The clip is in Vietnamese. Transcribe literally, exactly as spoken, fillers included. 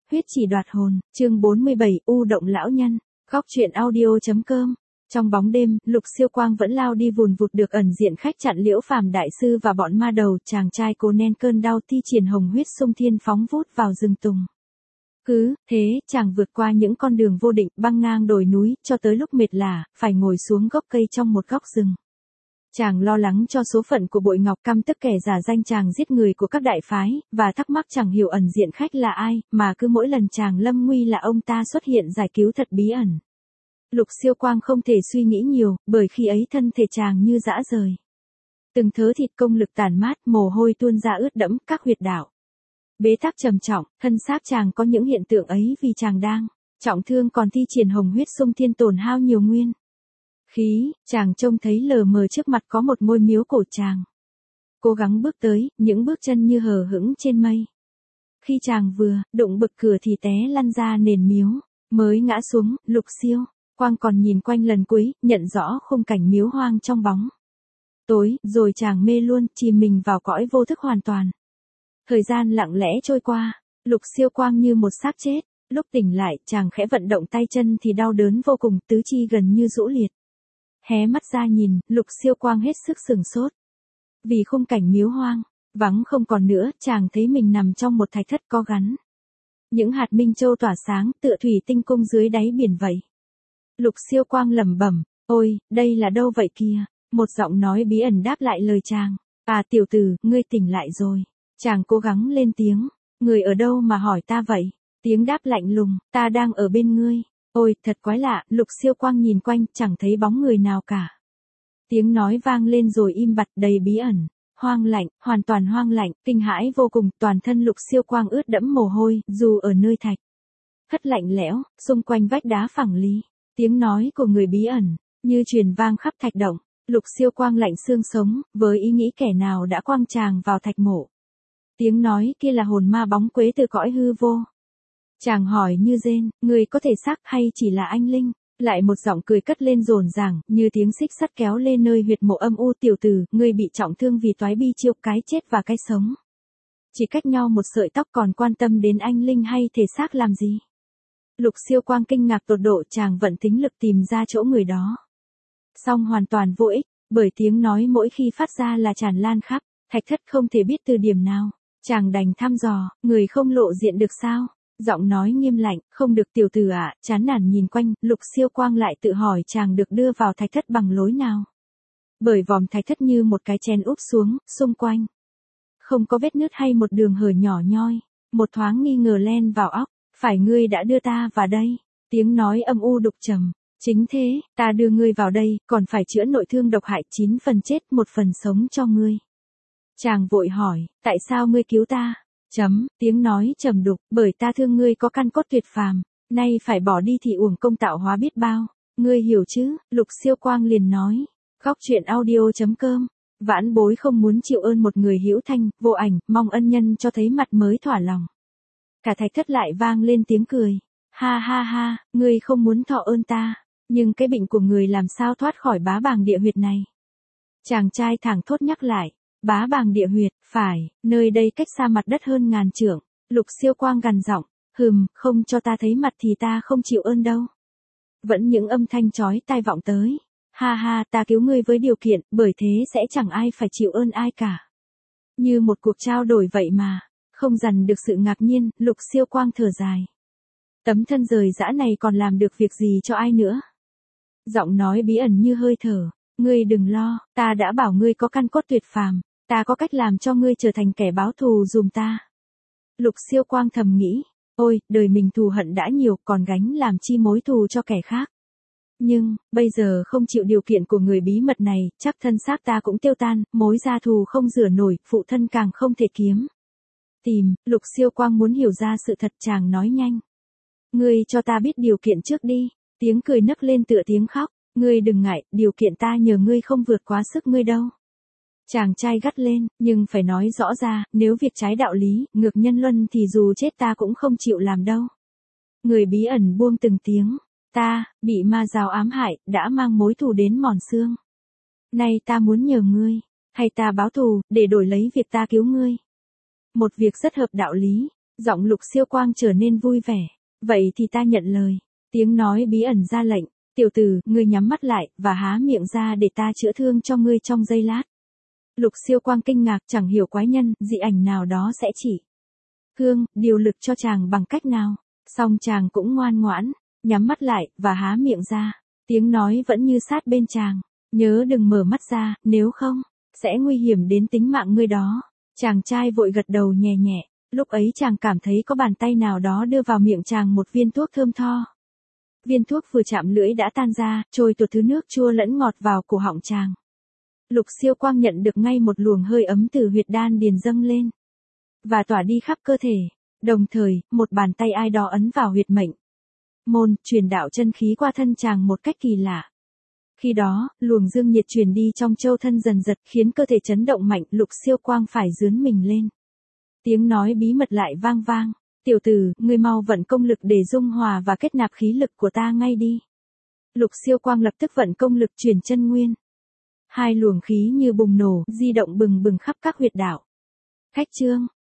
Huyết chỉ đoạt hồn, chương bốn mươi bảy, U động lão nhân, góc truyện audio.com. Trong bóng đêm, Lục Siêu Quang vẫn lao đi vùn vụt được ẩn diện khách chặn Liễu Phàm đại sư và bọn ma đầu, chàng trai cố nén cơn đau thi triển hồng huyết xung thiên phóng vút vào rừng tùng. Cứ thế, chàng vượt qua những con đường vô định, băng ngang đồi núi, cho tới lúc mệt lả, phải ngồi xuống gốc cây trong một góc rừng. Chàng lo lắng cho số phận của Bội Ngọc, căm tức kẻ giả danh chàng giết người của các đại phái, và thắc mắc chẳng hiểu ẩn diện khách là ai, mà cứ mỗi lần chàng lâm nguy là ông ta xuất hiện giải cứu thật bí ẩn. Lục Siêu Quang không thể suy nghĩ nhiều, bởi khi ấy thân thể chàng như dã rời. Từng thớ thịt công lực tàn mát, mồ hôi tuôn ra ướt đẫm các huyệt đạo. Bế tắc trầm trọng, thân xác chàng có những hiện tượng ấy vì chàng đang trọng thương, còn thi triển hồng huyết xung thiên tổn hao nhiều nguyên khí. Chàng trông thấy lờ mờ trước mặt có một ngôi miếu cổ, chàng cố gắng bước tới, những bước chân như hờ hững trên mây. Khi chàng vừa đụng bậc cửa thì té lăn ra nền miếu, mới ngã xuống. Lục Siêu Quang còn nhìn quanh lần cuối, nhận rõ khung cảnh miếu hoang trong bóng tối, rồi chàng mê luôn, chìm mình vào cõi vô thức hoàn toàn. Thời gian lặng lẽ trôi qua, Lục Siêu Quang như một xác chết. Lúc tỉnh lại, chàng khẽ vận động tay chân thì đau đớn vô cùng, tứ chi gần như rũ liệt. Hé mắt ra nhìn, Lục Siêu Quang hết sức sửng sốt. Vì khung cảnh miếu hoang vắng không còn nữa, chàng thấy mình nằm trong một thạch thất có gắn những hạt minh châu tỏa sáng, tựa thủy tinh cung dưới đáy biển vậy. Lục Siêu Quang lẩm bẩm, ôi, đây là đâu vậy kìa? Một giọng nói bí ẩn đáp lại lời chàng. À, tiểu tử, ngươi tỉnh lại rồi. Chàng cố gắng lên tiếng, người ở đâu mà hỏi ta vậy? Tiếng đáp lạnh lùng, ta đang ở bên ngươi. Ôi, thật quái lạ. Lục Siêu Quang nhìn quanh, chẳng thấy bóng người nào cả. Tiếng nói vang lên rồi im bặt, đầy bí ẩn, hoang lạnh, hoàn toàn hoang lạnh, kinh hãi vô cùng. Toàn thân Lục Siêu Quang ướt đẫm mồ hôi, dù ở nơi thạch thất lạnh lẽo, xung quanh vách đá phẳng lý. Tiếng nói của người bí ẩn như truyền vang khắp thạch động. Lục Siêu Quang lạnh xương sống, với ý nghĩ kẻ nào đã quăng chàng vào thạch mộ. Tiếng nói kia là hồn ma bóng quế từ cõi hư vô. Chàng hỏi như rên, người có thể xác hay chỉ là anh linh? Lại một giọng cười cất lên rồn ràng, như tiếng xích sắt kéo lên nơi huyệt mộ âm u. Tiểu tử, ngươi bị trọng thương vì toái bi chiêu, cái chết và cái sống chỉ cách nhau một sợi tóc, còn quan tâm đến anh linh hay thể xác làm gì? Lục Siêu Quang kinh ngạc tột độ, chàng vận tính lực tìm ra chỗ người đó. Song hoàn toàn vô ích, bởi tiếng nói mỗi khi phát ra là tràn lan khắp thạch thất, không thể biết từ điểm nào. Chàng đành thăm dò, người không lộ diện được sao? Giọng nói nghiêm lạnh, không được tiểu tử ạ. Chán nản nhìn quanh, Lục Siêu Quang lại tự hỏi chàng được đưa vào thạch thất bằng lối nào. Bởi vòm thạch thất như một cái chén úp xuống, xung quanh không có vết nứt hay một đường hở nhỏ nhoi. Một thoáng nghi ngờ len vào óc, phải ngươi đã đưa ta vào đây? Tiếng nói âm u đục trầm, chính thế, ta đưa ngươi vào đây, còn phải chữa nội thương độc hại, chín phần chết, một phần sống cho ngươi. Chàng vội hỏi, tại sao ngươi cứu ta? Chấm, tiếng nói trầm đục, bởi ta thương ngươi có căn cốt tuyệt phàm, nay phải bỏ đi thì uổng công tạo hóa biết bao. Ngươi hiểu chứ? Lục Siêu Quang liền nói. Góc truyện audio.com. Vãn bối không muốn chịu ơn một người hữu thanh, vô ảnh, mong ân nhân cho thấy mặt mới thỏa lòng. Cả thạch thất lại vang lên tiếng cười. Ha ha ha, ngươi không muốn thọ ơn ta, nhưng cái bệnh của người làm sao thoát khỏi bá bàng địa huyệt này? Chàng trai thẳng thốt nhắc lại. Bá bàng địa huyệt, phải, nơi đây cách xa mặt đất hơn ngàn trượng. Lục Siêu Quang gằn giọng, hừm, không cho ta thấy mặt thì ta không chịu ơn đâu. Vẫn những âm thanh chói tai vọng tới. Ha ha, ta cứu ngươi với điều kiện, bởi thế sẽ chẳng ai phải chịu ơn ai cả. Như một cuộc trao đổi vậy mà. Không dằn được sự ngạc nhiên, Lục Siêu Quang thở dài. Tấm thân rời dã này còn làm được việc gì cho ai nữa? Giọng nói bí ẩn như hơi thở. Ngươi đừng lo, ta đã bảo ngươi có căn cốt tuyệt phàm, ta có cách làm cho ngươi trở thành kẻ báo thù dùm ta. Lục Siêu Quang thầm nghĩ, ôi, đời mình thù hận đã nhiều, còn gánh làm chi mối thù cho kẻ khác. Nhưng, bây giờ không chịu điều kiện của người bí mật này, chắc thân xác ta cũng tiêu tan, mối gia thù không rửa nổi, phụ thân càng không thể kiếm. Tìm, Lục Siêu Quang muốn hiểu ra sự thật, chàng nói nhanh. Ngươi cho ta biết điều kiện trước đi. Tiếng cười nấc lên tựa tiếng khóc. Ngươi đừng ngại, điều kiện ta nhờ ngươi không vượt quá sức ngươi đâu. Chàng trai gắt lên, nhưng phải nói rõ ra, nếu việc trái đạo lý, ngược nhân luân thì dù chết ta cũng không chịu làm đâu. Người bí ẩn buông từng tiếng. Ta, bị ma giáo ám hại, đã mang mối thù đến mòn xương. Nay ta muốn nhờ ngươi, hay ta báo thù, để đổi lấy việc ta cứu ngươi. Một việc rất hợp đạo lý. Giọng Lục Siêu Quang trở nên vui vẻ. Vậy thì ta nhận lời. Tiếng nói bí ẩn ra lệnh. Tiểu tử, ngươi nhắm mắt lại, và há miệng ra để ta chữa thương cho ngươi trong giây lát. Lục Siêu Quang kinh ngạc, chẳng hiểu quái nhân, dị ảnh nào đó sẽ chỉ Hương, điều lực cho chàng bằng cách nào. Xong chàng cũng ngoan ngoãn, nhắm mắt lại, và há miệng ra. Tiếng nói vẫn như sát bên chàng. Nhớ đừng mở mắt ra, nếu không, sẽ nguy hiểm đến tính mạng ngươi đó. Chàng trai vội gật đầu nhẹ nhẹ. Lúc ấy chàng cảm thấy có bàn tay nào đó đưa vào miệng chàng một viên thuốc thơm tho. Viên thuốc vừa chạm lưỡi đã tan ra, trôi tuột thứ nước chua lẫn ngọt vào cổ họng chàng. Lục Siêu Quang nhận được ngay một luồng hơi ấm từ huyệt đan điền dâng lên và tỏa đi khắp cơ thể. Đồng thời, một bàn tay ai đó ấn vào huyệt mệnh môn, truyền đạo chân khí qua thân chàng một cách kỳ lạ. Khi đó, luồng dương nhiệt truyền đi trong châu thân dần dật khiến cơ thể chấn động mạnh, Lục Siêu Quang phải rướn mình lên. Tiếng nói bí mật lại vang vang. Tiểu tử, ngươi mau vận công lực để dung hòa và kết nạp khí lực của ta ngay đi. Lục Siêu Quang lập tức vận công lực chuyển chân nguyên. Hai luồng khí như bùng nổ, di động bừng bừng khắp các huyệt đạo. Khách chương.